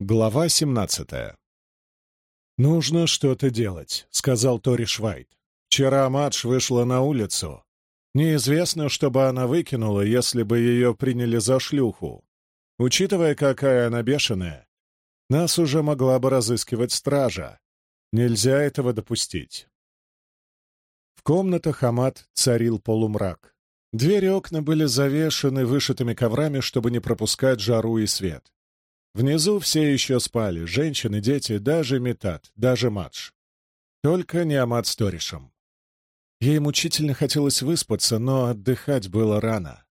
Глава 17. «Нужно что-то делать», — сказал Тори Швайт. «Вчера Мадж вышла на улицу. Неизвестно, что бы она выкинула, если бы ее приняли за шлюху. Учитывая, какая она бешеная, нас уже могла бы разыскивать стража. Нельзя этого допустить». В комнатах Амат царил полумрак. Двери и окна были завешены вышитыми коврами, чтобы не пропускать жару и свет. Внизу все еще спали, женщины, дети, даже Метат, даже Мадж. Только не Амат с Торишем. Ей мучительно хотелось выспаться, но отдыхать было рано.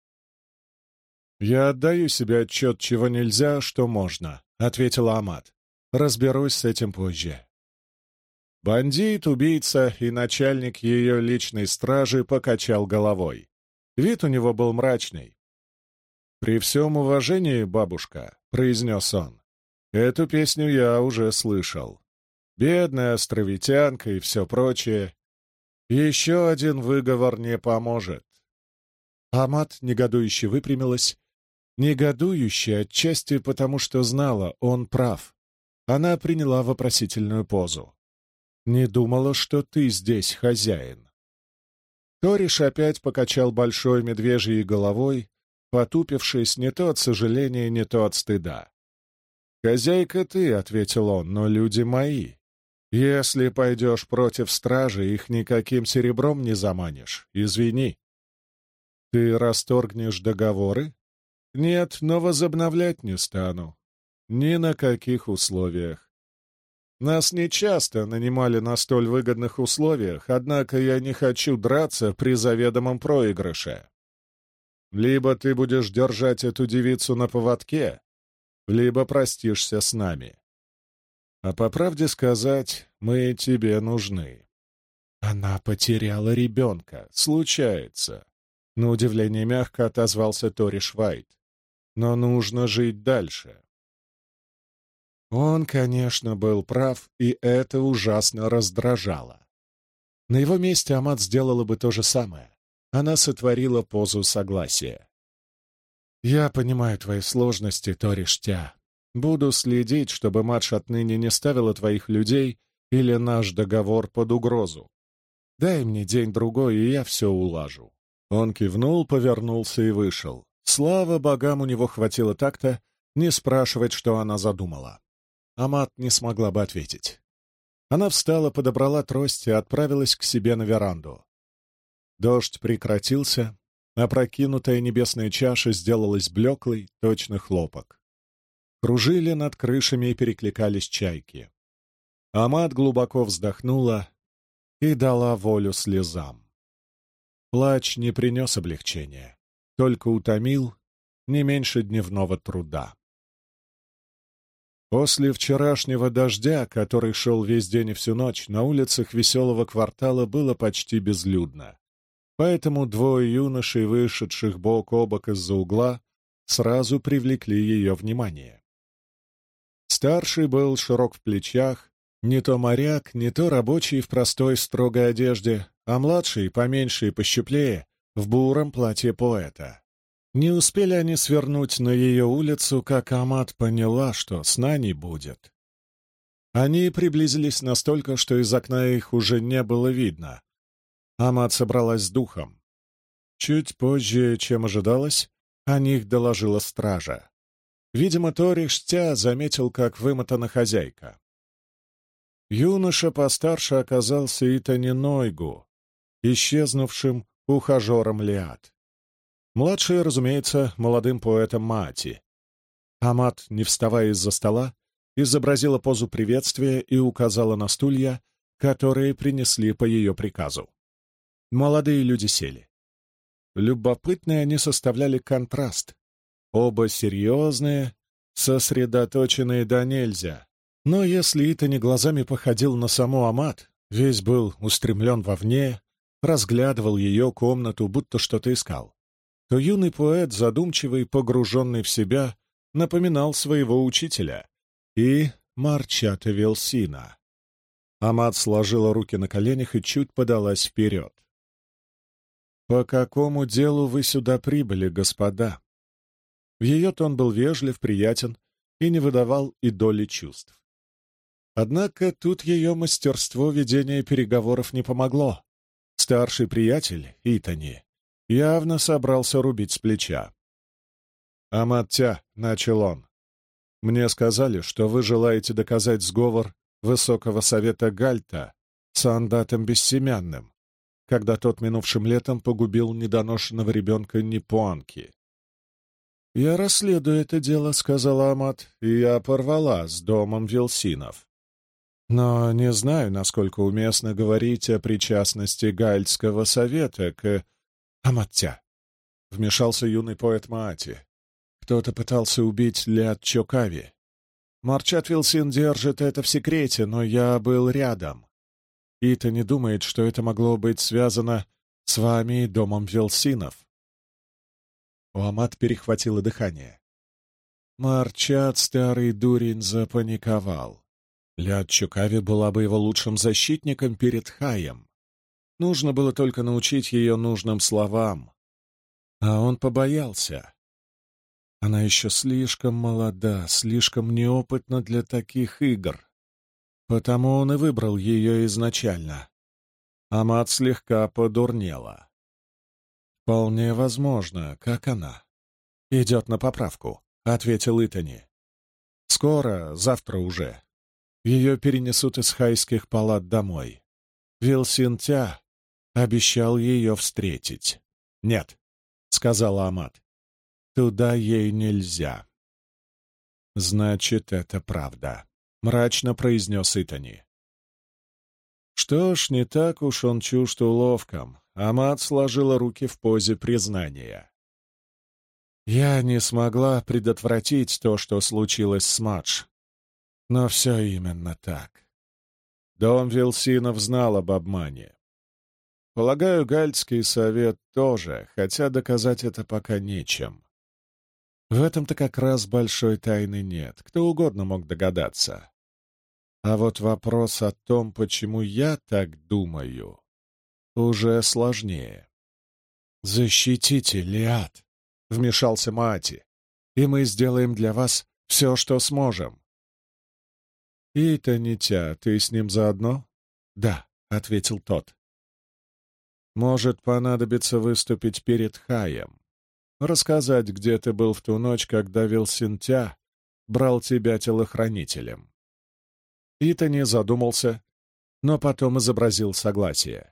«Я отдаю себе отчет, чего нельзя, что можно», — ответила Амат. «Разберусь с этим позже». Бандит, убийца и начальник ее личной стражи покачал головой. Вид у него был мрачный. «При всем уважении, бабушка», — произнес он, — «эту песню я уже слышал. Бедная островитянка и все прочее. Еще один выговор не поможет». Амат негодующе выпрямилась. Негодующе отчасти потому, что знала, он прав. Она приняла вопросительную позу. «Не думала, что ты здесь хозяин». Ториш опять покачал большой медвежьей головой, потупившись не то от сожаления, не то от стыда. «Хозяйка ты», — ответил он, — «но люди мои. Если пойдешь против стражи, их никаким серебром не заманишь. Извини». «Ты расторгнешь договоры?» «Нет, но возобновлять не стану. Ни на каких условиях. Нас нечасто нанимали на столь выгодных условиях, однако я не хочу драться при заведомом проигрыше. Либо ты будешь держать эту девицу на поводке, либо простишься с нами. А по правде сказать, мы тебе нужны». «Она потеряла ребенка. Случается», — на удивление мягко отозвался Тори Швайт. «Но нужно жить дальше». Он, конечно, был прав, и это ужасно раздражало. На его месте Амат сделала бы то же самое. Она сотворила позу согласия. «Я понимаю твои сложности, Ториштя. Буду следить, чтобы Мадж отныне не ставила твоих людей или наш договор под угрозу. Дай мне день-другой, и я все улажу». Он кивнул, повернулся и вышел. Слава богам, у него хватило так-то не спрашивать, что она задумала. Амат не смогла бы ответить. Она встала, подобрала трость и отправилась к себе на веранду. Дождь прекратился, опрокинутая небесная чаша сделалась блеклой, точно хлопок. Кружили над крышами и перекликались чайки. Амат глубоко вздохнула и дала волю слезам. Плач не принес облегчения, только утомил не меньше дневного труда. После вчерашнего дождя, который шел весь день и всю ночь, на улицах веселого квартала было почти безлюдно. Поэтому двое юношей, вышедших бок о бок из-за угла, сразу привлекли ее внимание. Старший был широк в плечах, не то моряк, не то рабочий в простой строгой одежде, а младший, поменьше и пощуплее, в буром платье поэта. Не успели они свернуть на ее улицу, как Амат поняла, что сна не будет. Они приблизились настолько, что из окна их уже не было видно. Амат собралась с духом. Чуть позже, чем ожидалось, о них доложила стража. Видимо, Тори Штя заметил, как вымотана хозяйка. Юноша постарше оказался Итани Нойгу, исчезнувшим ухажером Лиад. Младший, разумеется, молодым поэтом Маати. Амат, не вставая из-за стола, изобразила позу приветствия и указала на стулья, которые принесли по ее приказу. Молодые люди сели. Любопытные они составляли контраст. Оба серьезные, сосредоточенные до нельзя. Но если Итани глазами походил на саму Амат, весь был устремлен вовне, разглядывал ее комнату, будто что-то искал, то юный поэт, задумчивый, погруженный в себя, напоминал своего учителя и Марчата Велсина. Амат сложила руки на коленях и чуть подалась вперед. «По какому делу вы сюда прибыли, господа?» Ее тон был вежлив, приятен, и не выдавал и доли чувств. Однако тут ее мастерство ведения переговоров не помогло. Старший приятель, Итани, явно собрался рубить с плеча. «Амат-тя», — начал он, — «мне сказали, что вы желаете доказать сговор Высокого Совета Гальта с Андатом Бессемянным, когда тот минувшим летом погубил недоношенного ребенка Непуанки». «Я расследую это дело», — сказала Амат, — «и я порвала с домом Вилсинов. Но не знаю, насколько уместно говорить о причастности Гальтского совета к...» «Амаття!» — вмешался юный поэт Маати. «Кто-то пытался убить Лят Чокави. Марчат Вилсин держит это в секрете, но я был рядом. Ита не думает, что это могло быть связано с вами и домом Вилсинов». У Амат перехватило дыхание. Марчат, старый дурень, запаниковал. Лят Чукави была бы его лучшим защитником перед Хаем. Нужно было только научить ее нужным словам. А он побоялся. Она еще слишком молода, слишком неопытна для таких игр. Потому он и выбрал ее изначально. Амат слегка подурнела. «Вполне возможно, как она. Идет на поправку», — ответил Итани. «Скоро, завтра уже. Ее перенесут из хайских палат домой. Вилсин-тя обещал ее встретить». «Нет», — сказала Амат, — «туда ей нельзя». «Значит, это правда», — мрачно произнес Итани. Что ж, не так уж он чужд уловкам. Амат сложила руки в позе признания. «Я не смогла предотвратить то, что случилось с Мадж. Но все именно так. Дом Вилсинов знал об обмане. Полагаю, Гальтский совет тоже, хотя доказать это пока нечем. В этом-то как раз большой тайны нет, кто угодно мог догадаться. А вот вопрос о том, почему я так думаю, уже сложнее. «Защитите Лиад», — вмешался Маати, — «и мы сделаем для вас все, что сможем». «Итанитя, ты с ним заодно?» «Да», — ответил тот. «Может понадобиться выступить перед Хаем, рассказать, где ты был в ту ночь, когда Вилсин-тя брал тебя телохранителем». Итани задумался, но потом изобразил согласие.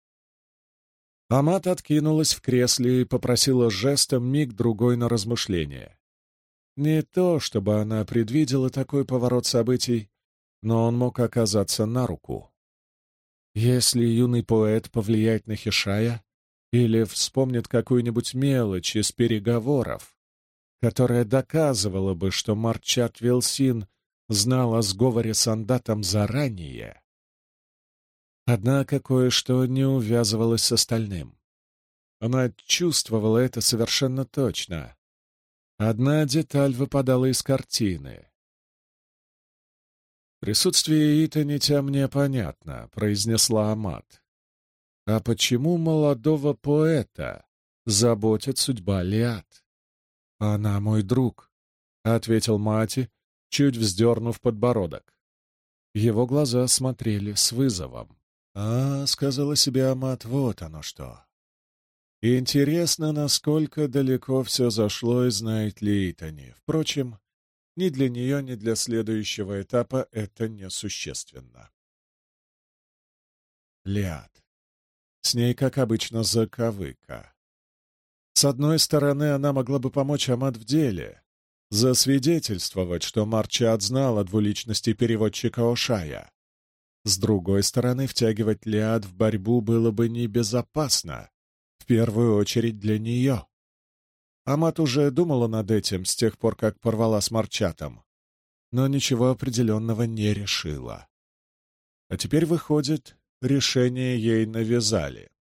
Амат откинулась в кресле и попросила жестом миг-другой на размышление. Не то, чтобы она предвидела такой поворот событий, но он мог оказаться на руку. Если юный поэт повлияет на Хишая или вспомнит какую-нибудь мелочь из переговоров, которая доказывала бы, что Марчат Вилсин знал о сговоре с Андатом заранее. Однако кое-что не увязывалось с остальным. Она чувствовала это совершенно точно. Одна деталь выпадала из картины. «Присутствие Итанитя мне понятно», — произнесла Амат. «А почему молодого поэта заботит судьба Лиад?» «Она мой друг», — ответил Мати, чуть вздернув подбородок. Его глаза смотрели с вызовом. — сказала себе Амат, — вот оно что. Интересно, насколько далеко все зашло и знает ли Итани. Впрочем, ни для нее, ни для следующего этапа это несущественно. Лиад. С ней, как обычно, заковыка. С одной стороны, она могла бы помочь Амат в деле, засвидетельствовать, что Марчат знал о двуличности переводчика Ошая. С другой стороны, втягивать Лиад в борьбу было бы небезопасно, в первую очередь для нее. Амат уже думала над этим с тех пор, как порвала с Марчатом, но ничего определенного не решила. А теперь, выходит, решение ей навязали.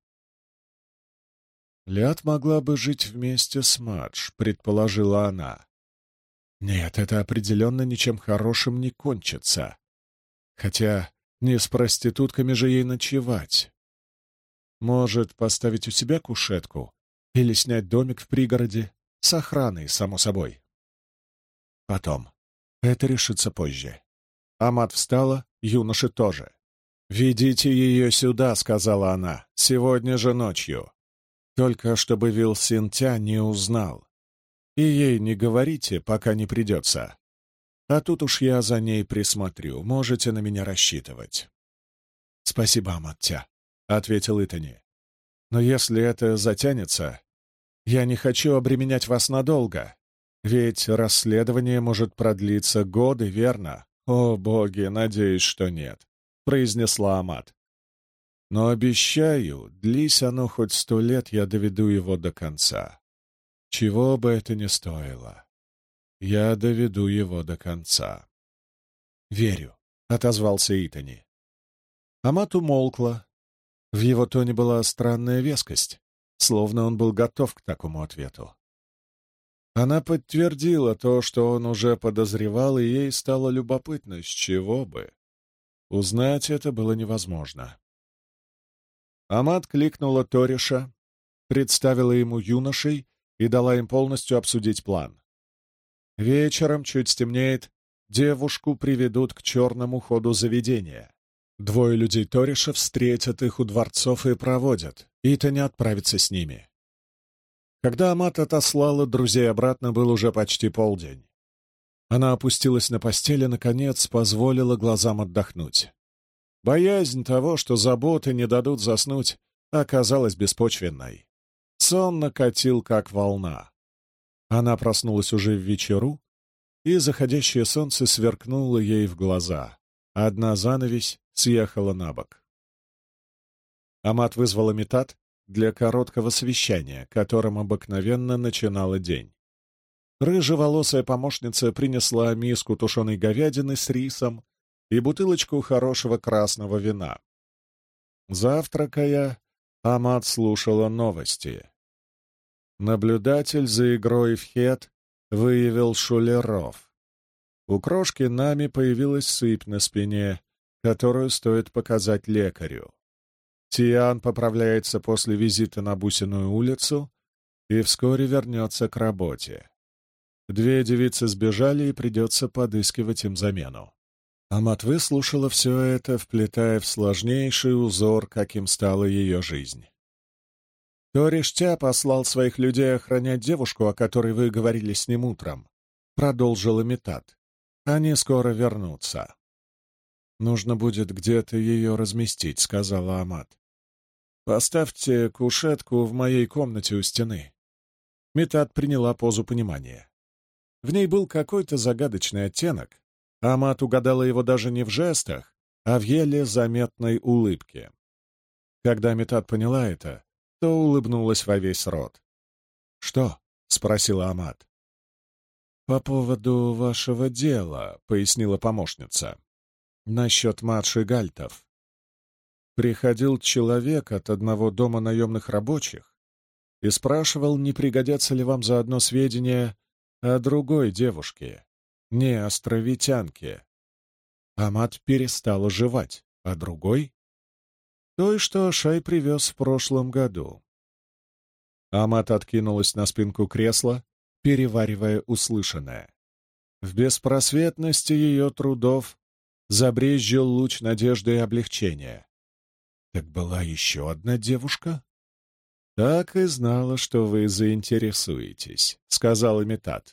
Лиад могла бы жить вместе с Мадж, предположила она. Нет, это определенно ничем хорошим не кончится. Хотя не с проститутками же ей ночевать. Может, поставить у себя кушетку или снять домик в пригороде с охраной, само собой. Потом. Это решится позже. Амат встала, юноши тоже. «Ведите ее сюда», — сказала она, — «сегодня же ночью. Только чтобы Вил Синтя не узнал. И ей не говорите, пока не придется. А тут уж я за ней присмотрю, можете на меня рассчитывать». «Спасибо, Амаття», — ответил Итани. «Но если это затянется, я не хочу обременять вас надолго, ведь расследование может продлиться годы, верно?» «О, боги, надеюсь, что нет», — произнесла Амат. «Но обещаю, длись оно хоть 100 лет, я доведу его до конца. Чего бы это ни стоило, я доведу его до конца». «Верю», — отозвался Итани. Амат умолкла. В его тоне была странная вескость, словно он был готов к такому ответу. Она подтвердила то, что он уже подозревал, и ей стало любопытно, с чего бы. Узнать это было невозможно. Амат кликнула Ториша, представила ему юношей и дала им полностью обсудить план. Вечером, чуть стемнеет, девушку приведут к черному ходу заведения. 2 людей Ториша встретят их у дворцов и проводят. Итани отправится с ними. Когда Амат отослала друзей обратно, был уже почти полдень. Она опустилась на постель и, наконец, позволила глазам отдохнуть. Боязнь того, что заботы не дадут заснуть, оказалась беспочвенной. Сон накатил, как волна. Она проснулась уже в вечеру, и заходящее солнце сверкнуло ей в глаза. Одна занавесь съехала на бок. Амат вызвала Митат для короткого совещания, которым обыкновенно начинала день. Рыжеволосая помощница принесла миску тушеной говядины с рисом и бутылочку хорошего красного вина. Завтракая, Амат слушала новости. Наблюдатель за игрой в хет выявил шулеров. У крошки Нами появилась сыпь на спине, которую стоит показать лекарю. Тиан поправляется после визита на Бусиную улицу и вскоре вернется к работе. 2 девицы сбежали, и придется подыскивать им замену. Амат выслушала все это, вплетая в сложнейший узор, каким стала ее жизнь. «Ториштя послал своих людей охранять девушку, о которой вы говорили с ним утром», — продолжила Митат. «Они скоро вернутся». «Нужно будет где-то ее разместить», — сказала Амат. «Поставьте кушетку в моей комнате у стены». Митат приняла позу понимания. В ней был какой-то загадочный оттенок. Амат угадала его даже не в жестах, а в еле заметной улыбке. Когда Митат поняла это, то улыбнулась во весь рот. «Что?» — спросила Амат. «По поводу вашего дела», — пояснила помощница. «Насчет Мадши Гальтов. Приходил человек от одного дома наемных рабочих и спрашивал, не пригодятся ли вам заодно сведения о другой девушке, не островитянке». Амат перестала жевать. «А другой?» «Той, что Шай привез в прошлом году». Амат откинулась на спинку кресла, переваривая услышанное. В беспросветности ее трудов забрезжил луч надежды и облегчения. «Так была еще одна девушка?» «Так и знала, что вы заинтересуетесь», — сказала Митат.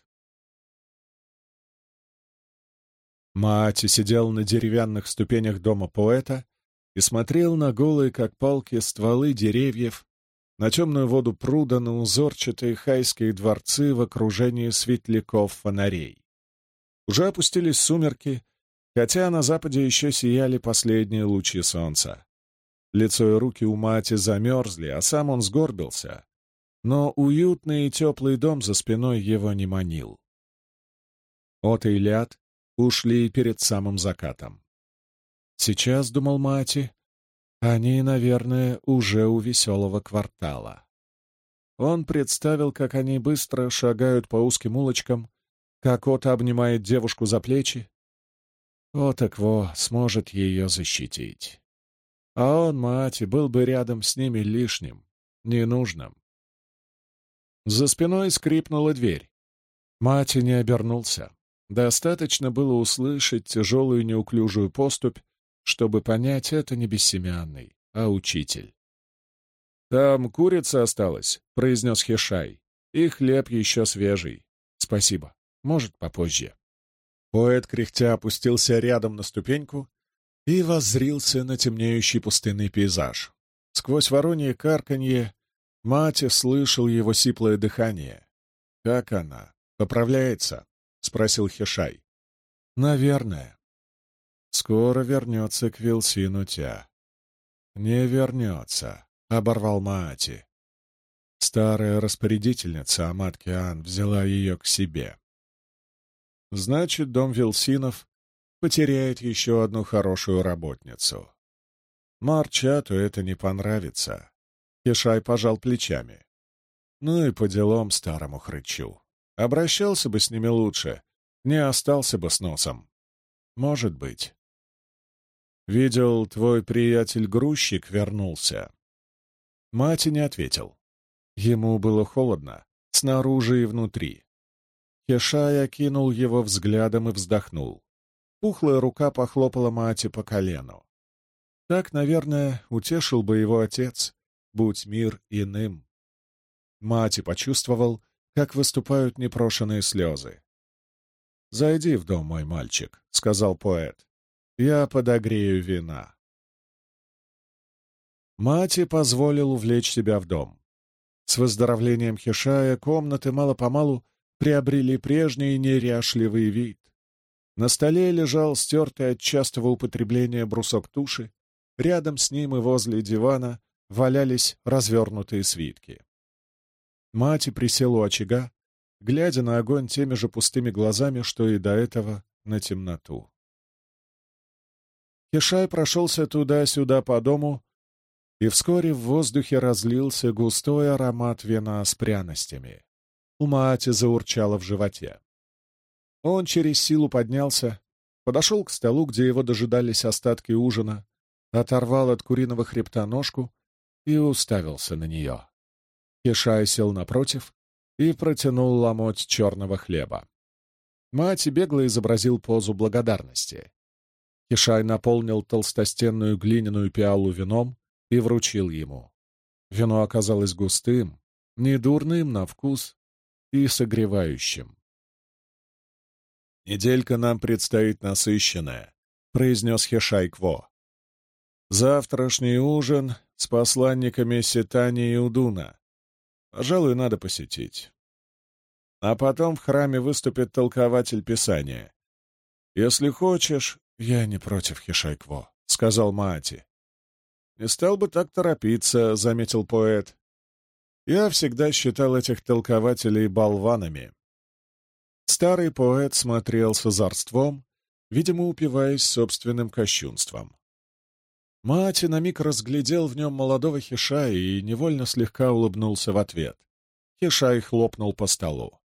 Маати сидел на деревянных ступенях дома поэта и смотрел на голые, как палки, стволы деревьев, на темную воду пруда, на узорчатые хайские дворцы в окружении светляков фонарей. Уже опустились сумерки, хотя на западе еще сияли последние лучи солнца. Лицо и руки у Маати замерзли, а сам он сгорбился, но уютный и теплый дом за спиной его не манил. От и Ляд ушли перед самым закатом. Сейчас, думал Маати, они, наверное, уже у веселого квартала. Он представил, как они быстро шагают по узким улочкам, как Ота обнимает девушку за плечи. Отакво сможет ее защитить. А он, Маати, был бы рядом с ними лишним, ненужным. За спиной скрипнула дверь. Маати не обернулся. Достаточно было услышать тяжелую неуклюжую поступь, чтобы понять, это не Бессемянный, а учитель. «Там курица осталась», — произнес Хешай, — «и хлеб еще свежий. Спасибо. Может, попозже». Поэт кряхтя опустился рядом на ступеньку и воззрился на темнеющий пустынный пейзаж. Сквозь воронье карканье Мати слышал его сиплое дыхание. «Как она? Поправляется?» — спросил Хешай. «Наверное. Скоро вернется к Вилсину Тя». «Не вернется», — оборвал Маати. Старая распорядительница Амат-Киан взяла ее к себе. Значит, дом Вилсинов потеряет еще одну хорошую работницу. Марчату это не понравится. Хешай пожал плечами. Ну и по делам старому хрычу. Обращался бы с ними лучше, не остался бы с носом. Может быть. Видел, твой приятель-грузчик вернулся. Мати не ответил. Ему было холодно, снаружи и внутри. Хешай окинул его взглядом и вздохнул. Пухлая рука похлопала Мати по колену. Так, наверное, утешил бы его отец, будь мир иным. Мати почувствовал, как выступают непрошеные слезы. «Зайди в дом, мой мальчик», — сказал поэт. «Я подогрею вина». Мати позволил увлечь себя в дом. С выздоровлением Хешая комнаты мало-помалу приобрели прежний неряшливый вид. На столе лежал стертый от частого употребления брусок туши, рядом с ним и возле дивана валялись развернутые свитки. Мати присел у очага, глядя на огонь теми же пустыми глазами, что и до этого на темноту. Хешай прошелся туда-сюда по дому, и вскоре в воздухе разлился густой аромат вина с пряностями. У Маати заурчало в животе. Он через силу поднялся, подошел к столу, где его дожидались остатки ужина, оторвал от куриного хребта ножку и уставился на нее. Хешай сел напротив и протянул ломоть черного хлеба. Маати бегло изобразил позу благодарности. Хешай наполнил толстостенную глиняную пиалу вином и вручил ему. Вино оказалось густым, недурным на вкус и согревающим. «Неделька нам предстоит насыщенная», — произнес Хешай Кво. «Завтрашний ужин с посланниками Сетани и Удуна. Пожалуй, надо посетить. А потом в храме выступит толкователь Писания. Если хочешь...» «Я не против, Хешай Кво», — сказал Маати. «Не стал бы так торопиться», — заметил поэт. «Я всегда считал этих толкователей болванами». Старый поэт смотрел с озорством, видимо, упиваясь собственным кощунством. Маати на миг разглядел в нем молодого Хешая и невольно слегка улыбнулся в ответ. Хешай хлопнул по столу.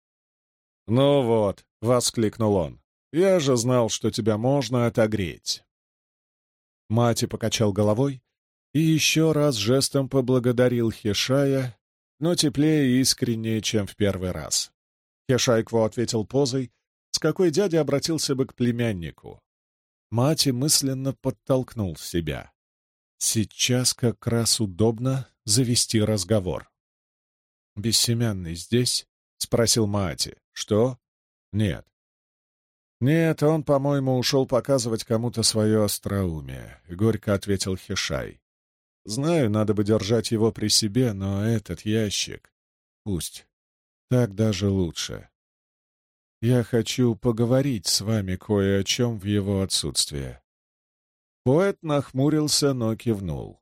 «Ну вот», — воскликнул он, — «я же знал, что тебя можно отогреть». Маати покачал головой и еще раз жестом поблагодарил Хешая, но теплее и искреннее, чем в первый раз. Хешай Кво ответил позой, с какой дядя обратился бы к племяннику. Маати мысленно подтолкнул себя. Сейчас как раз удобно завести разговор. «Бессемянный здесь?» — спросил Маати. «Что? Нет». «Нет, он, по-моему, ушел показывать кому-то свое остроумие», — горько ответил Хешай. «Знаю, надо бы держать его при себе, но этот ящик... Пусть. Так даже лучше. Я хочу поговорить с вами кое о чем в его отсутствие». Поэт нахмурился, но кивнул.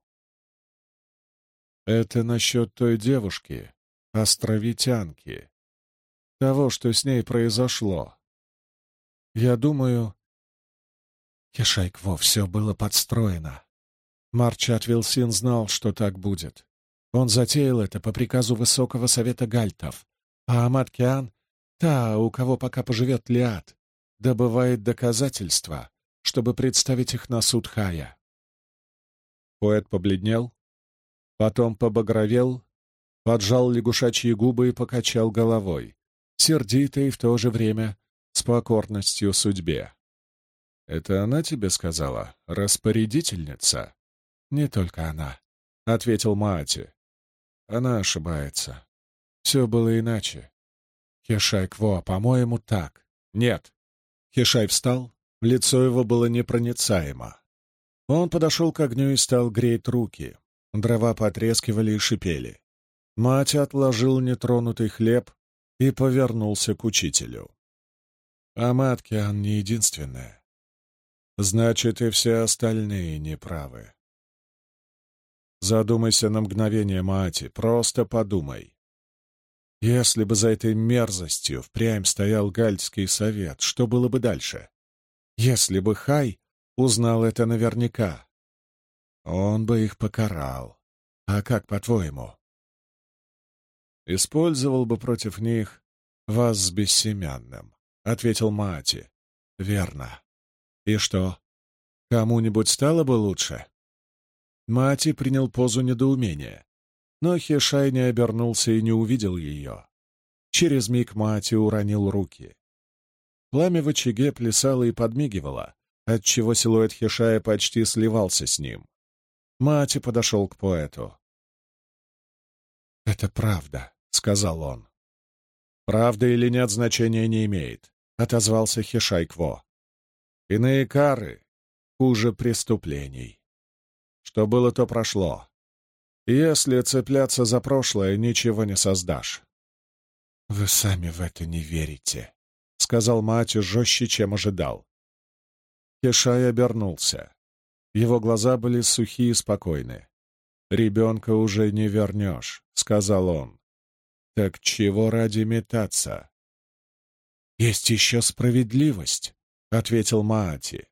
«Это насчет той девушки, островитянки, того, что с ней произошло. Я думаю...» Хешай Кво, все было подстроено. Марчат Вилсин знал, что так будет. Он затеял это по приказу Высокого Совета Гальтов, а Амат-Киан, та, у кого пока поживет Лиад, добывает доказательства, чтобы представить их на суд Хая. Поэт побледнел, потом побагровел, поджал лягушачьи губы и покачал головой, сердито и в то же время с покорностью судьбе. «Это она тебе сказала? Распорядительница?» «Не только она», — ответил Маати. «Она ошибается. Все было иначе. Хешай Кво, по-моему, так». «Нет». Хешай встал, лицо его было непроницаемо. Он подошел к огню и стал греть руки. Дрова потрескивали и шипели. Мать отложил нетронутый хлеб и повернулся к учителю. «А Маткиан не единственная. Значит, и все остальные неправы. Задумайся на мгновение, Маати, просто подумай. Если бы за этой мерзостью впрямь стоял Гальдский совет, что было бы дальше? Если бы Хай узнал это наверняка, он бы их покарал. А как, по-твоему? Использовал бы против них вас с бессемянным, — ответил Маати. Верно. И что, кому-нибудь стало бы лучше? Маати принял позу недоумения, но Хешай не обернулся и не увидел ее. Через миг Маати уронил руки. Пламя в очаге плясало и подмигивало, отчего силуэт Хешая почти сливался с ним. Маати подошел к поэту. «Это правда», — сказал он. «Правда или нет, значения не имеет», — отозвался Хешай Кво. «Иные кары хуже преступлений. Что было, то прошло. Если цепляться за прошлое, ничего не создашь». «Вы сами в это не верите», — сказал Маати жестче, чем ожидал. Хешай обернулся. Его глаза были сухие и спокойны. «Ребенка уже не вернешь», — сказал он. «Так чего ради метаться?» «Есть еще справедливость», — ответил Маати.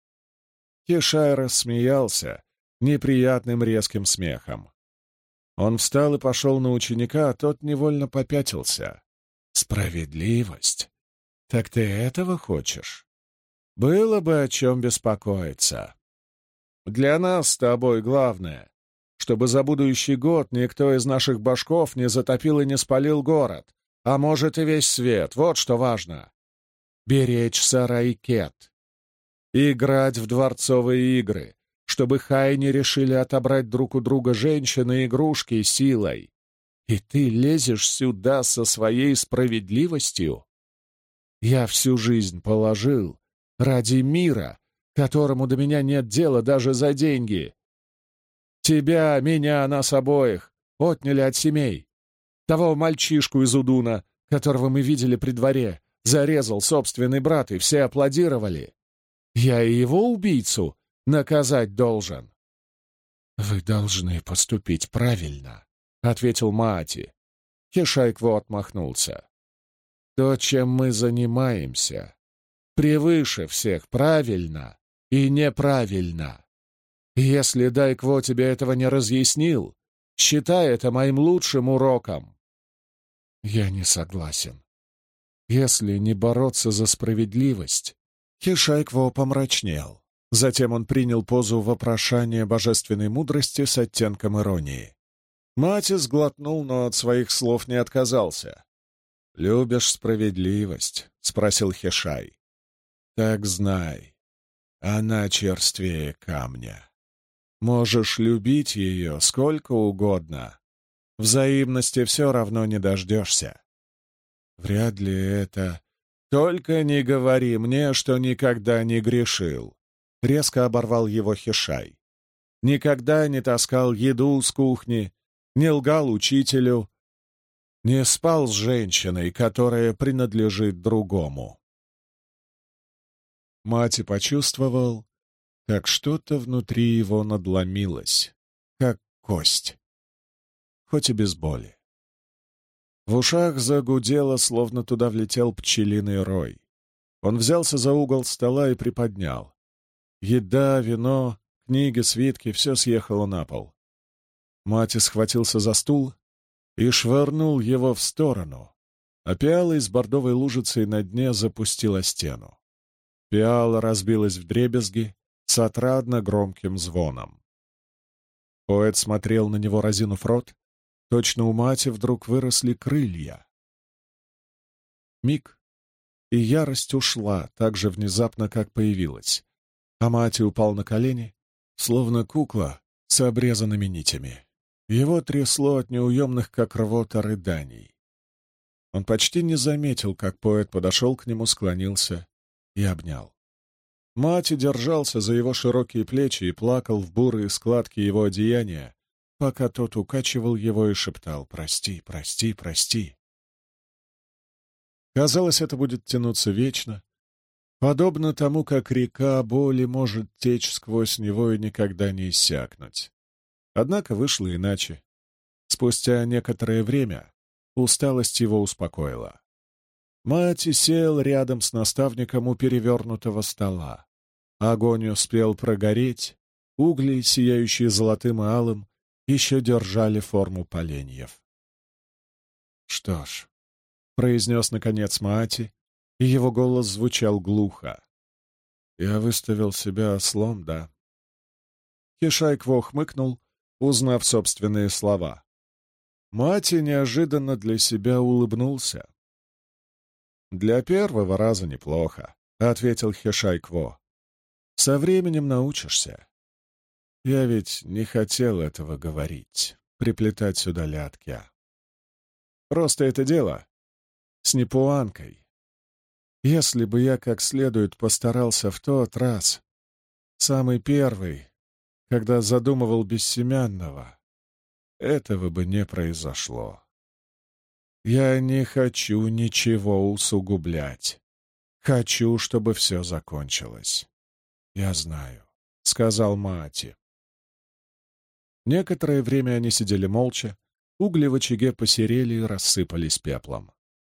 Хешай рассмеялся неприятным резким смехом. Он встал и пошел на ученика, а тот невольно попятился. «Справедливость? Так ты этого хочешь? Было бы о чем беспокоиться. Для нас с тобой главное, чтобы за будущий год никто из наших башков не затопил и не спалил город, а может и весь свет, вот что важно. Беречь Сарайкет. Играть в дворцовые игры, чтобы Хай не решили отобрать друг у друга женщины и игрушки силой. И ты лезешь сюда со своей справедливостью? Я всю жизнь положил ради мира, которому до меня нет дела даже за деньги. Тебя, меня, нас обоих отняли от семей. Того мальчишку из Удуна, которого мы видели при дворе, зарезал собственный брат, и все аплодировали. Я и его убийцу наказать должен». «Вы должны поступить правильно», — ответил Маати. Хешай Кво отмахнулся. «То, чем мы занимаемся, превыше всех правильно и неправильно. Если Дай Кво тебе этого не разъяснил, считай это моим лучшим уроком». «Я не согласен. Если не бороться за справедливость...» Хешай Кво помрачнел. Затем он принял позу вопрошания божественной мудрости с оттенком иронии. Маати сглотнул, но от своих слов не отказался. «Любишь справедливость?» — спросил Хешай. «Так знай, она черствее камня. Можешь любить ее сколько угодно. Взаимности все равно не дождешься. Вряд ли это... Только не говори мне, что никогда не грешил», — резко оборвал его Хешай. «Никогда не таскал еду с кухни, не лгал учителю, не спал с женщиной, которая принадлежит другому». Маати почувствовал, как что-то внутри его надломилось, как кость, хоть и без боли. В ушах загудело, словно туда влетел пчелиный рой. Он взялся за угол стола и приподнял. Еда, вино, книги, свитки — все съехало на пол. Маати схватился за стул и швырнул его в сторону, а пиала из бордовой лужицей на дне запустила стену. Пиала разбилась вдребезги с отрадно громким звоном. Поэт смотрел на него, разинув рот. Точно у Маати вдруг выросли крылья. Миг, и ярость ушла так же внезапно, как появилась. А Маати упал на колени, словно кукла с обрезанными нитями. Его трясло от неуемных, как рвота, рыданий. Он почти не заметил, как поэт подошел к нему, склонился и обнял. Маати держался за его широкие плечи и плакал в бурые складки его одеяния, пока тот укачивал его и шептал «Прости, прости, прости». Казалось, это будет тянуться вечно, подобно тому, как река боли может течь сквозь него и никогда не иссякнуть. Однако вышло иначе. Спустя некоторое время усталость его успокоила. Маати сел рядом с наставником у перевернутого стола. Огонь успел прогореть, угли, сияющие золотым и алым, еще держали форму поленьев. «Что ж», — произнес наконец Маати, и его голос звучал глухо. «Я выставил себя ослом, да?» Хишай-Кво хмыкнул, узнав собственные слова. Маати неожиданно для себя улыбнулся. «Для первого раза неплохо», — ответил Хишай-Кво. «Со временем научишься. Я ведь не хотел этого говорить, приплетать сюда лятки. Просто это дело с непуанкой. Если бы я как следует постарался в тот раз, самый первый, когда задумывал Бессемянного, этого бы не произошло. Я не хочу ничего усугублять. Хочу, чтобы все закончилось. Я знаю», — сказал Маати. Некоторое время они сидели молча, угли в очаге посерели и рассыпались пеплом.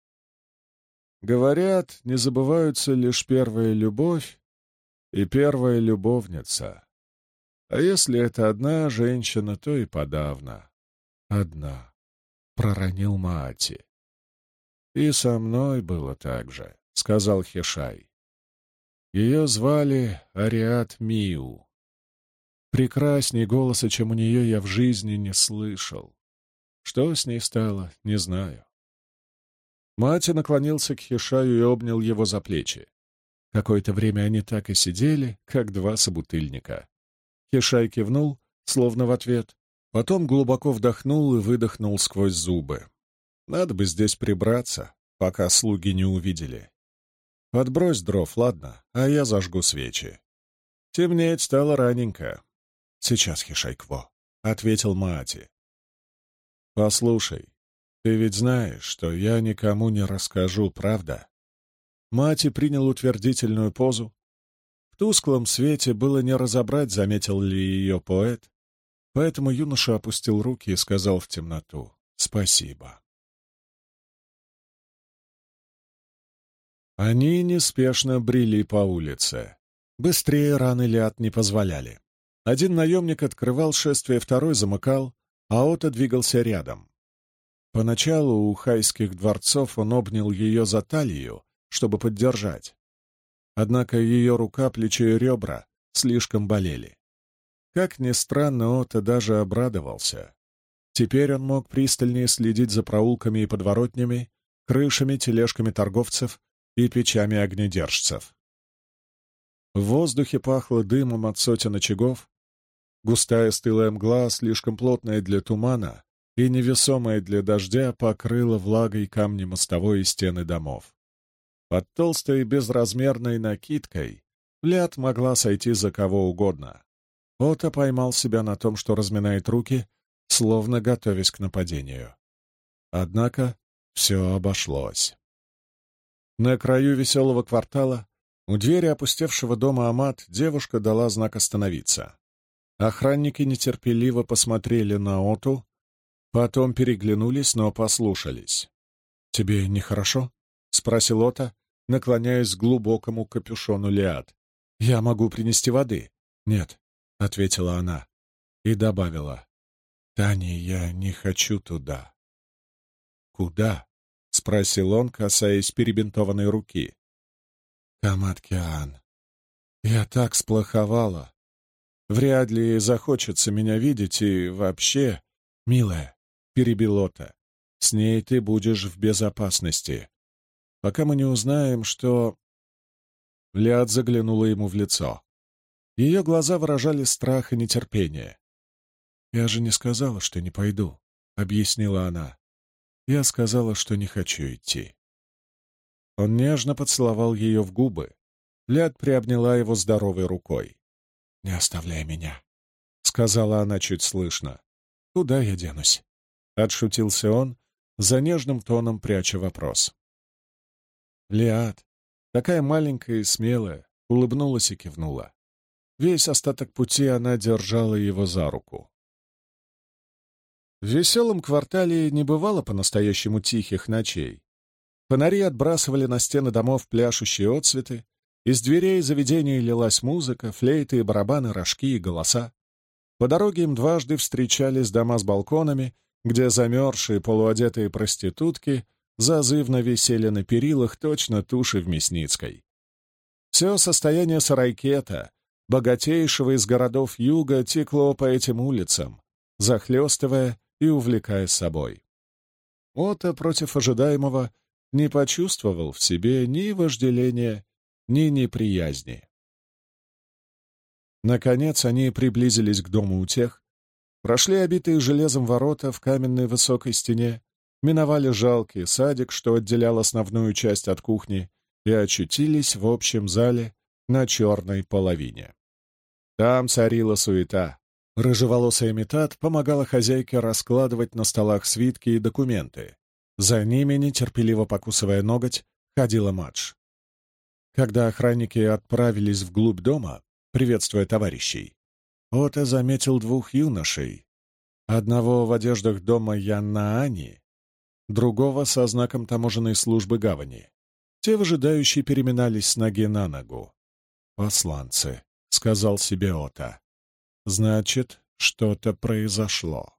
«Говорят, не забываются лишь первая любовь и первая любовница. А если это одна женщина, то и подавно. Одна», — проронил Маати. «И со мной было так же», — сказал Хишай. «Ее звали Ариат Миу. Прекрасней голоса, чем у нее, я в жизни не слышал. Что с ней стало, не знаю». Маати наклонился к Хишаю и обнял его за плечи. Какое-то время они так и сидели, как два собутыльника. Хишай кивнул, словно в ответ, потом глубоко вдохнул и выдохнул сквозь зубы. «Надо бы здесь прибраться, пока слуги не увидели. Подбрось дров, ладно, а я зажгу свечи. Темнеть стало раненько». «Сейчас, Хишай-Кво», — ответил Маати. «Послушай, ты ведь знаешь, что я никому не расскажу, правда?» Маати принял утвердительную позу. В тусклом свете было не разобрать, заметил ли ее поэт, поэтому юноша опустил руки и сказал в темноту «Спасибо». Они неспешно брели по улице. Быстрее раны Лиад не позволяли. Один наемник открывал шествие, второй замыкал, а Ота двигался рядом. Поначалу у хайских дворцов он обнял ее за талию, чтобы поддержать. Однако ее рука, плечо и ребра слишком болели. Как ни странно, Ота даже обрадовался. Теперь он мог пристальнее следить за проулками и подворотнями, крышами, тележками торговцев и печами огнедержцев. В воздухе пахло дымом от сотен очагов, густая стылая мгла, слишком плотная для тумана и невесомая для дождя, покрыла влагой камни мостовой и стены домов. Под толстой безразмерной накидкой Лиад могла сойти за кого угодно. Ота поймал себя на том, что разминает руки, словно готовясь к нападению. Однако все обошлось. На краю веселого квартала, у двери опустевшего дома Амат, девушка дала знак остановиться. Охранники нетерпеливо посмотрели на Оту, потом переглянулись, но послушались. «Тебе нехорошо?» — спросил Ота, наклоняясь к глубокому капюшону Лиад. «Я могу принести воды». «Нет», — ответила она и добавила. «Тани, я не хочу туда». «Куда?» — спросил он, касаясь перебинтованной руки. «Камат-Киан, я так сплоховала. Вряд ли захочется меня видеть и вообще...» «Милая», — перебил Ота, — «с ней ты будешь в безопасности». пока мы не узнаем, что...» Лиад заглянула ему в лицо. Ее глаза выражали страх и нетерпение. «Я же не сказала, что не пойду», — объяснила она. «Я сказала, что не хочу идти». Он нежно поцеловал ее в губы. Лиад приобняла его здоровой рукой. «Не оставляй меня», — сказала она чуть слышно. «Куда я денусь?» — отшутился он, за нежным тоном пряча вопрос. Лиад, такая маленькая и смелая, улыбнулась и кивнула. Весь остаток пути она держала его за руку. В веселом квартале не бывало по-настоящему тихих ночей. Фонари отбрасывали на стены домов пляшущие отсветы, из дверей заведений лилась музыка, флейты и барабаны, рожки и голоса. По дороге им дважды встречались дома с балконами, где замерзшие полуодетые проститутки зазывно висели на перилах, точно туши в Мясницкой. Все состояние Сарайкета, богатейшего из городов юга, текло по этим улицам, захлестывая и увлекая с собой. Ота против ожидаемого не почувствовал в себе ни вожделения, ни неприязни. Наконец они приблизились к дому утех, прошли обитые железом ворота в каменной высокой стене, миновали жалкий садик, что отделял основную часть от кухни, и очутились в общем зале на черной половине. Там царила суета. Рыжеволосая Метад помогала хозяйке раскладывать на столах свитки и документы. За ними, нетерпеливо покусывая ноготь, ходила Мадж. Когда охранники отправились вглубь дома, приветствуя товарищей, Ота заметил двух юношей, одного в одеждах дома Яннаани, другого со знаком таможенной службы гавани. Те выжидающие переминались с ноги на ногу. «Посланцы», — сказал себе Ота. «Значит, что-то произошло».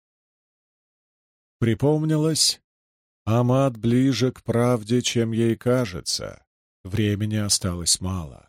Припомнилось, Амат ближе к правде, чем ей кажется. Времени осталось мало.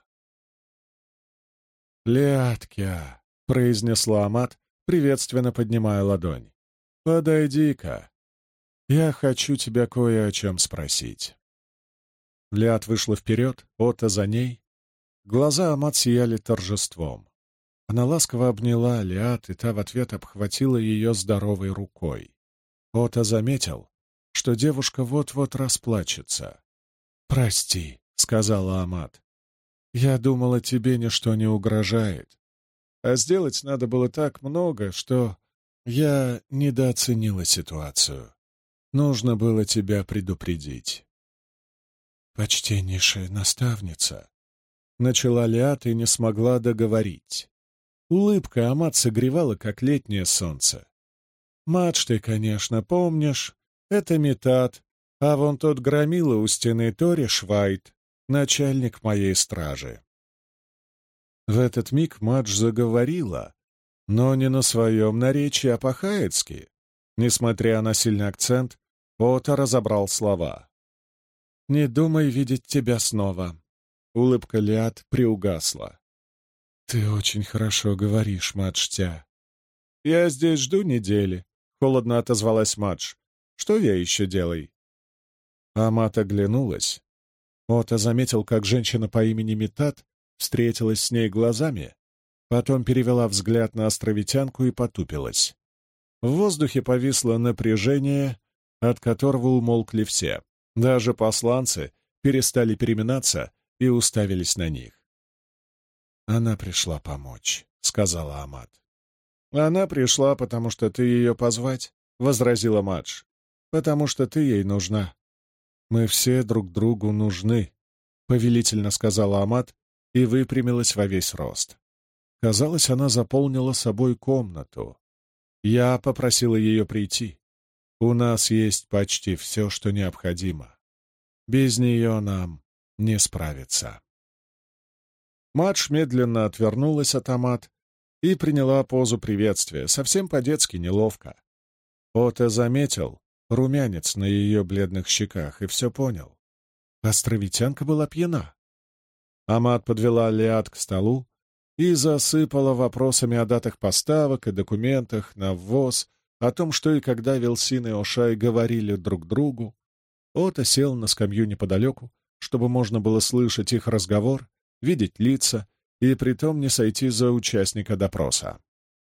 «Лиадкя», — произнесла Амат, приветственно поднимая ладонь. «Подойди-ка. Я хочу тебя кое о чем спросить». Лиад вышла вперед, Ота за ней. Глаза Амат сияли торжеством. Она ласково обняла Лиад, и та в ответ обхватила ее здоровой рукой. Ота заметил, что девушка вот-вот расплачется. «Прости», — сказала Амат. «Я думала, тебе ничто не угрожает. А сделать надо было так много, что я недооценила ситуацию. Нужно было тебя предупредить». «Почтеннейшая наставница», — начала Лиад и не смогла договорить. Улыбка Амат согревала, как летнее солнце. «Мадж ты, конечно, помнишь, это Метад, а вон тот громила у стены Тори Швайт, начальник моей стражи». В этот миг Мадж заговорила, но не на своем наречии, а по-хаецки. Несмотря на сильный акцент, Ота разобрал слова. «Не думай видеть тебя снова». Улыбка Лиад приугасла. «Ты очень хорошо говоришь, Мадж-тя». «Я здесь жду недели», — холодно отозвалась Мадж. «Что я еще делаю?» Амат оглянулась. Ота заметил, как женщина по имени Метад встретилась с ней глазами, потом перевела взгляд на островитянку и потупилась. В воздухе повисло напряжение, от которого умолкли все. Даже посланцы перестали переминаться и уставились на них. «Она пришла помочь», — сказала Амат. «Она пришла, потому что ты ее позвать», — возразила Мадж. «Потому что ты ей нужна». «Мы все друг другу нужны», — повелительно сказала Амат и выпрямилась во весь рост. Казалось, она заполнила собой комнату. Я попросила ее прийти. У нас есть почти все, что необходимо. Без нее нам не справиться. Мадж медленно отвернулась от Амат и приняла позу приветствия, совсем по-детски неловко. Ота заметил румянец на ее бледных щеках и все понял. Островитянка была пьяна. Амат подвела Лиад к столу и засыпала вопросами о датах поставок и документах на ввоз, о том, что и когда Вилсин и Ошай говорили друг другу. Ото сел на скамью неподалеку, чтобы можно было слышать их разговор, видеть лица и притом не сойти за участника допроса.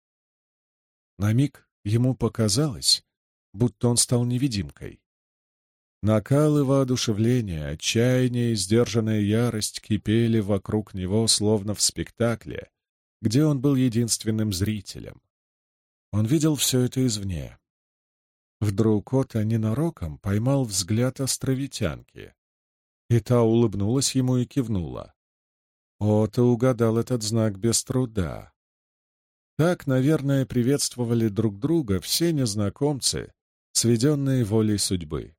На миг ему показалось, будто он стал невидимкой. Накал и воодушевление, отчаяние и сдержанная ярость кипели вокруг него, словно в спектакле, где он был единственным зрителем. Он видел все это извне. Вдруг Ото ненароком поймал взгляд островитянки, и та улыбнулась ему и кивнула. Ото угадал этот знак без труда. Так, наверное, приветствовали друг друга все незнакомцы, сведенные волей судьбы.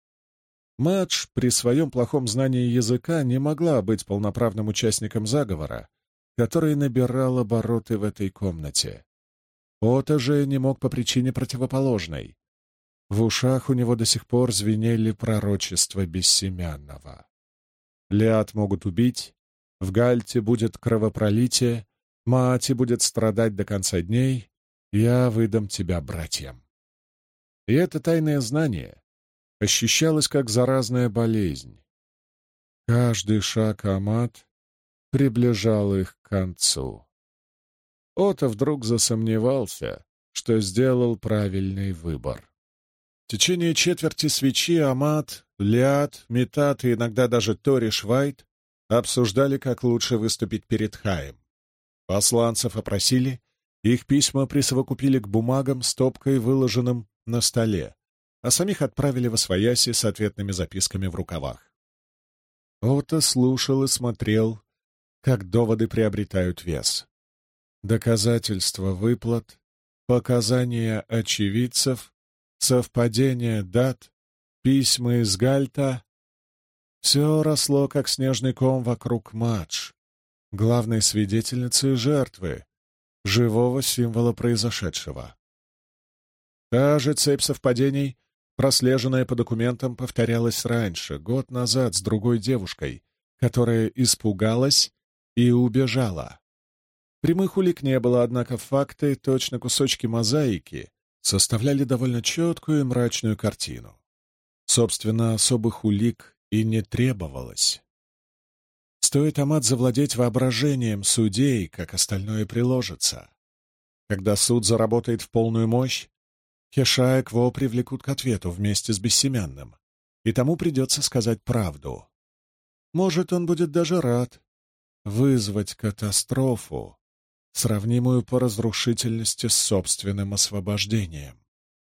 Мадж при своем плохом знании языка не могла быть полноправным участником заговора, который набирал обороты в этой комнате. Ото же не мог по причине противоположной. В ушах у него до сих пор звенели пророчества Бессемянного. Лиад могут убить, в Гальте будет кровопролитие, Маати будет страдать до конца дней, я выдам тебя братьям. И это тайное знание ощущалось как заразная болезнь. Каждый шаг Амат приближал их к концу. Ото вдруг засомневался, что сделал правильный выбор. В течение четверти свечи Амат, Лиад, Метат и иногда даже Тори Швайт обсуждали, как лучше выступить перед Хаем. Посланцев опросили, их письма присовокупили к бумагам, стопкой выложенным на столе, а самих отправили восвояси с ответными записками в рукавах. Ото слушал и смотрел, как доводы приобретают вес. Доказательства выплат, показания очевидцев, совпадения дат, письма из Гальта — все росло, как снежный ком вокруг Мадж, главной свидетельницы и жертвы, живого символа произошедшего. Та же цепь совпадений, прослеженная по документам, повторялась раньше, год назад, с другой девушкой, которая испугалась и убежала. Прямых улик не было, однако факты, точно кусочки мозаики, составляли довольно четкую и мрачную картину. Собственно, особых улик и не требовалось. Стоит Амат завладеть воображением судей, как остальное приложится. Когда суд заработает в полную мощь, Хешая Кво привлекут к ответу вместе с Бессемянным, и тому придется сказать правду. Может, он будет даже рад вызвать катастрофу, сравнимую по разрушительности с собственным освобождением.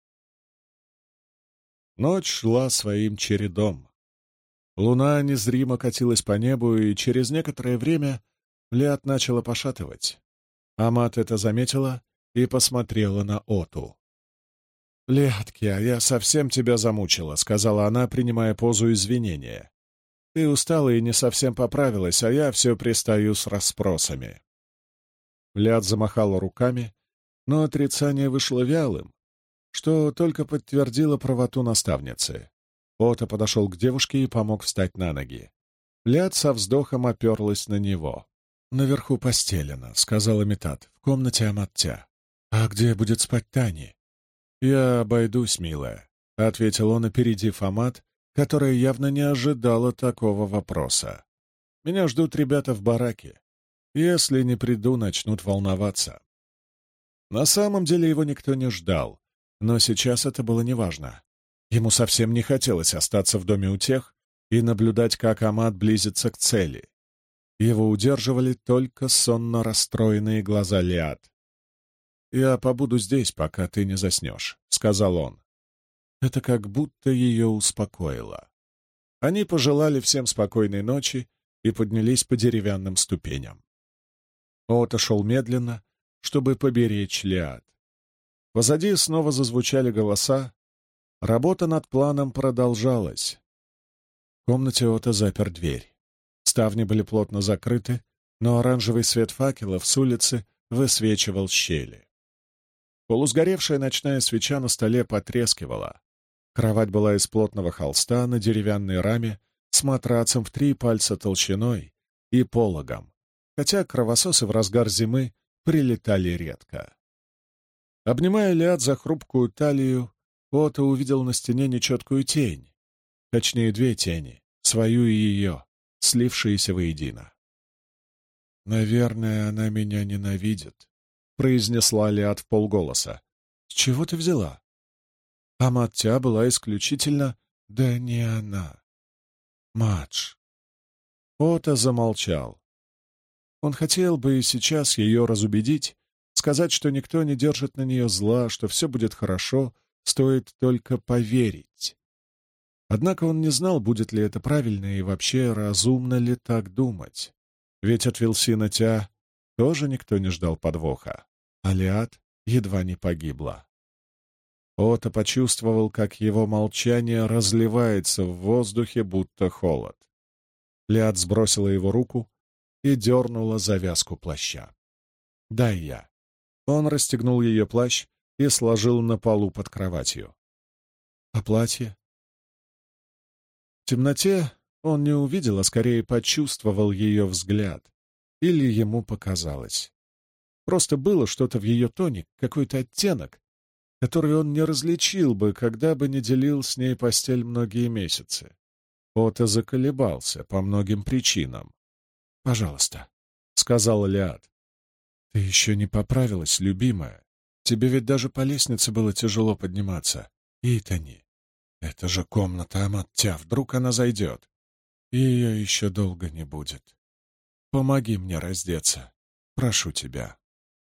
Ночь шла своим чередом. Луна незримо катилась по небу, и через некоторое время Лиад начала пошатывать. Амат это заметила и посмотрела на Оту. «Лиадкия, я совсем тебя замучила», — сказала она, принимая позу извинения. «Ты устала и не совсем поправилась, а я все пристаю с расспросами». Лиад замахала руками, но отрицание вышло вялым, что только подтвердило правоту наставницы. Ото подошел к девушке и помог встать на ноги. Лиад со вздохом оперлась на него. «Наверху постелено», — сказала Метат, — «в комнате Амаття. А где будет спать Тани?» «Я обойдусь, милая», — ответил он, опередив Амат, которая явно не ожидала такого вопроса. «Меня ждут ребята в бараке. Если не приду, начнут волноваться». На самом деле его никто не ждал, но сейчас это было неважно. Ему совсем не хотелось остаться в доме у тех и наблюдать, как Амат близится к цели. Его удерживали только сонно расстроенные глаза Лиад. «Я побуду здесь, пока ты не заснешь», — сказал он. Это как будто ее успокоило. Они пожелали всем спокойной ночи и поднялись по деревянным ступеням. Ото шел медленно, чтобы поберечь Лиад. Позади снова зазвучали голоса. Работа над планом продолжалась. В комнате Ото запер дверь. Ставни были плотно закрыты, но оранжевый свет факелов с улицы высвечивал щели. Полусгоревшая ночная свеча на столе потрескивала. Кровать была из плотного холста на деревянной раме с матрацем в 3 пальца толщиной и пологом, хотя кровососы в разгар зимы прилетали редко. Обнимая Лиад за хрупкую талию, Ото увидел на стене нечеткую тень. точнее, две тени, свою и ее, слившиеся воедино. «Наверное, она меня ненавидит», — произнесла Лиад вполголоса. «С чего ты взяла?» Амаття была исключительно... Да не она. Мадж. Ота замолчал. Он хотел бы и сейчас ее разубедить, сказать, что никто не держит на нее зла, что все будет хорошо, стоит только поверить. Однако он не знал, будет ли это правильно и вообще разумно ли так думать. Ведь от Вилсина Тя тоже никто не ждал подвоха. Алиат едва не погибла. Ота почувствовал, как его молчание разливается в воздухе, будто холод. Лиад сбросила его руку и дернула завязку плаща. «Дай я». Он расстегнул ее плащ и сложил на полу под кроватью. «А платье?» В темноте он не увидел, а скорее почувствовал ее взгляд. Или ему показалось. Просто было что-то в ее тоне, какой-то оттенок, который он не различил бы, когда бы не делил с ней постель многие месяцы. Ота заколебался по многим причинам. «Пожалуйста», — сказала Лиад. «Ты еще не поправилась, любимая. Тебе ведь даже по лестнице было тяжело подниматься. Итани, это же комната Амаття, вдруг она зайдет. Ее еще долго не будет. Помоги мне раздеться. Прошу тебя».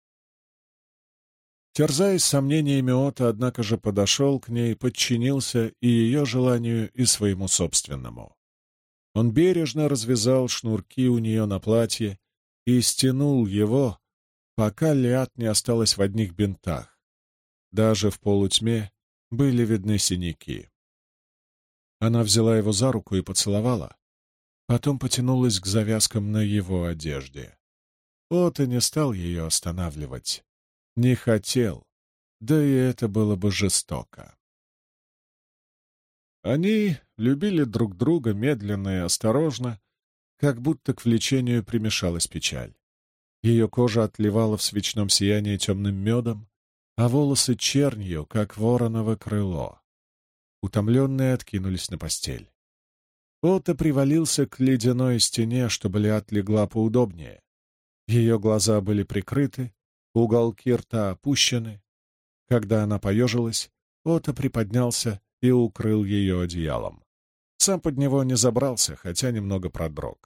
Терзаясь сомнениями, Ота, однако же, подошел к ней, подчинился и ее желанию, и своему собственному. Он бережно развязал шнурки у нее на платье и стянул его, пока Лиад не осталась в одних бинтах. Даже в полутьме были видны синяки. Она взяла его за руку и поцеловала, потом потянулась к завязкам на его одежде. Ота не стал ее останавливать. Не хотел, да и это было бы жестоко. Они любили друг друга медленно и осторожно, как будто к влечению примешалась печаль. Ее кожа отливала в свечном сиянии темным медом, а волосы чернью, как вороново крыло. Утомленные откинулись на постель. Ота привалился к ледяной стене, чтобы Лиад легла поудобнее. Ее глаза были прикрыты, уголки рта опущены. Когда она поежилась, Ота приподнялся и укрыл ее одеялом. Сам под него не забрался, хотя немного продрог.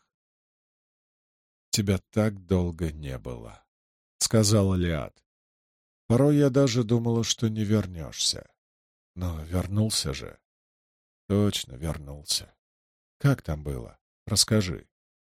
«Тебя так долго не было», — сказала Лиад. «Порой я даже думала, что не вернешься. Но вернулся же. Точно вернулся. Как там было? Расскажи».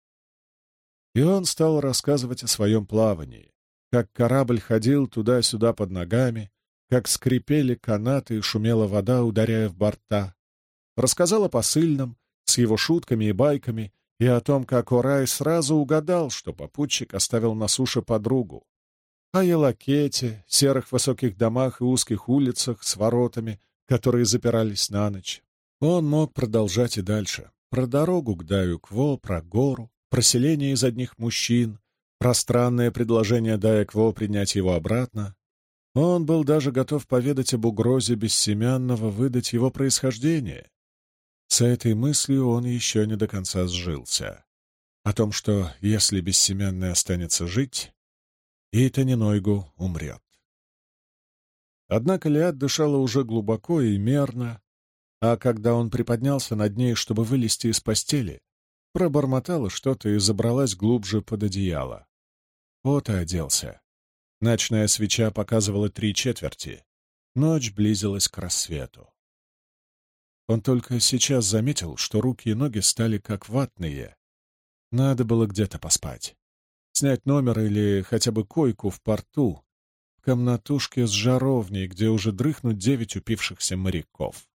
И он стал рассказывать о своем плавании, как корабль ходил туда-сюда под ногами, как скрипели канаты и шумела вода, ударяя в борта. Рассказал о посыльном, с его шутками и байками, и о том, как Орай сразу угадал, что попутчик оставил на суше подругу. О Елакете, серых высоких домах и узких улицах с воротами, которые запирались на ночь. Он мог продолжать и дальше. Про дорогу к Даю-Кво, про гору, про селение из одних мужчин, про странное предложение Дая-Кво принять его обратно. Он был даже готов поведать об угрозе Бессемянного выдать его происхождение. С этой мыслью он еще не до конца сжился. О том, что если Бессемянный останется жить, Итани Нойгу умрет. Однако Лиад дышала уже глубоко и мерно, а когда он приподнялся над ней, чтобы вылезти из постели, пробормотала что-то и забралась глубже под одеяло. Вот и оделся. Ночная свеча показывала 3/4. Ночь близилась к рассвету. Он только сейчас заметил, что руки и ноги стали как ватные. Надо было где-то поспать. Снять номер или хотя бы койку в порту, в комнатушке с жаровней, где уже дрыхнут 9 упившихся моряков.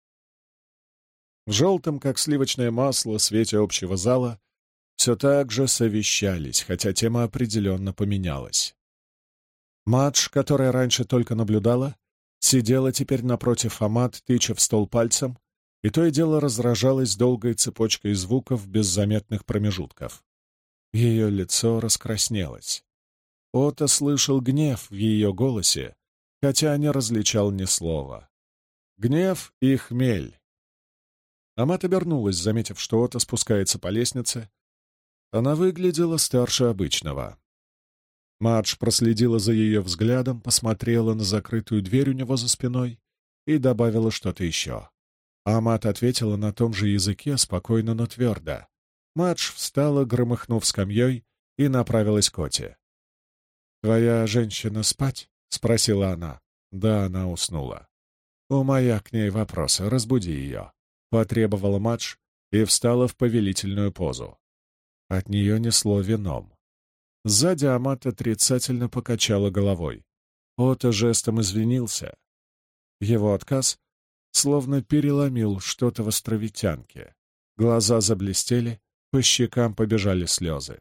В желтом, как сливочное масло, свете общего зала все так же совещались, хотя тема определенно поменялась. Мадж, которая раньше только наблюдала, сидела теперь напротив Амат, тыча в стол пальцем, и то и дело разражалась долгой цепочкой звуков без заметных промежутков. Ее лицо раскраснелось. Ота слышал гнев в ее голосе, хотя не различал ни слова. Гнев и хмель. Амат обернулась, заметив, что Ота спускается по лестнице. Она выглядела старше обычного. Мадж проследила за ее взглядом, посмотрела на закрытую дверь у него за спиной и добавила что-то еще. Амат ответила на том же языке, спокойно, но твердо. Мадж встала, громыхнув скамьей, и направилась к Оте. «Твоя женщина спать?» — спросила она. Да, она уснула. «У моя к ней вопросы, разбуди ее», — потребовала Мадж и встала в повелительную позу. От нее несло вином. Сзади Амат отрицательно покачала головой. Ота жестом извинился. Его отказ словно переломил что-то в островитянке. Глаза заблестели, по щекам побежали слезы.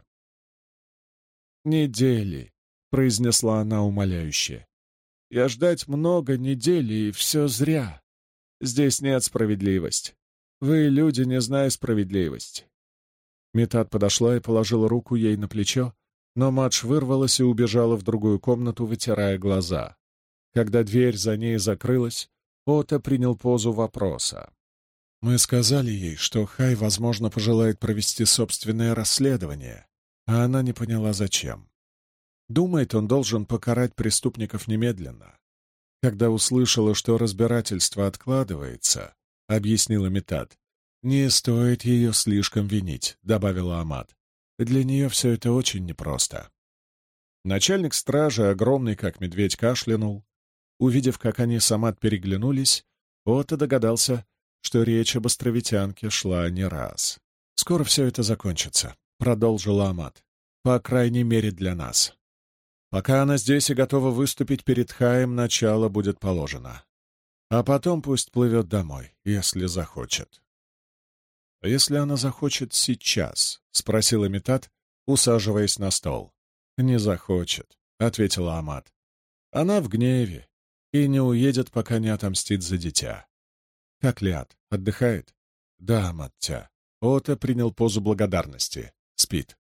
«Недели», — произнесла она умоляюще. «Я ждать много недель, и все зря. Здесь нет справедливости. Вы, люди, не зная справедливости». Метат подошла и положила руку ей на плечо, но Мадж вырвалась и убежала в другую комнату, вытирая глаза. Когда дверь за ней закрылась, Ота принял позу вопроса. Мы сказали ей, что Хай, возможно, пожелает провести собственное расследование, а она не поняла, зачем. Думает, он должен покарать преступников немедленно. Когда услышала, что разбирательство откладывается, — объяснила Метат, — «не стоит ее слишком винить», — добавила Амат. «Для нее все это очень непросто». Начальник стражи, огромный как медведь, кашлянул. Увидев, как они с Амат переглянулись, Ота догадался, что речь об островитянке шла не раз. «Скоро все это закончится», — продолжила Амат. «По крайней мере, для нас. Пока она здесь и готова выступить перед Хаем, начало будет положено. А потом пусть плывет домой, если захочет». «А если она захочет сейчас?» — спросила Метат, усаживаясь на стол. «Не захочет», — ответила Амат. «Она в гневе и не уедет, пока не отомстит за дитя. Как Лиад? Отдыхает?» «Да, Маття». Ота принял позу благодарности. «Спит».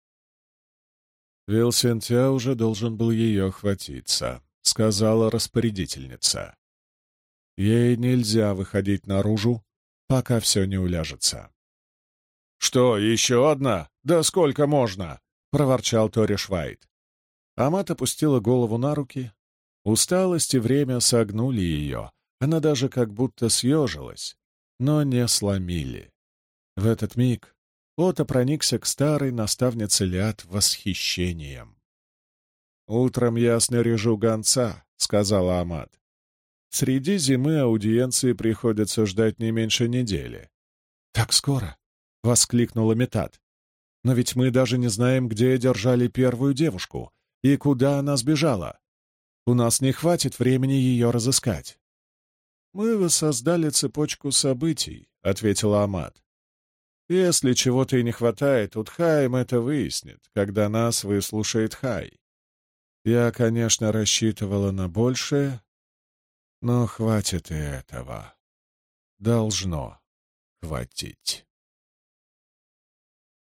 «Вилсентя уже должен был ее хватиться», — сказала распорядительница. «Ей нельзя выходить наружу, пока все не уляжется». «Что, еще одна? Да сколько можно?» — проворчал Тори Швайт. Амат опустила голову на руки. Усталость и время согнули ее. Она даже как будто съежилась, но не сломили. В этот миг Ота проникся к старой наставнице Лиад восхищением. «Утром я снаряжу гонца», — сказала Амат. «Среди зимы аудиенции приходится ждать не меньше недели». «Так скоро?» — воскликнула Метат. «Но ведь мы даже не знаем, где держали первую девушку и куда она сбежала. У нас не хватит времени ее разыскать». «Мы воссоздали цепочку событий», — ответила Амат. «Если чего-то и не хватает, Утхайм это выяснит, когда нас выслушает Хай. Я, конечно, рассчитывала на большее, но хватит и этого. Должно хватить».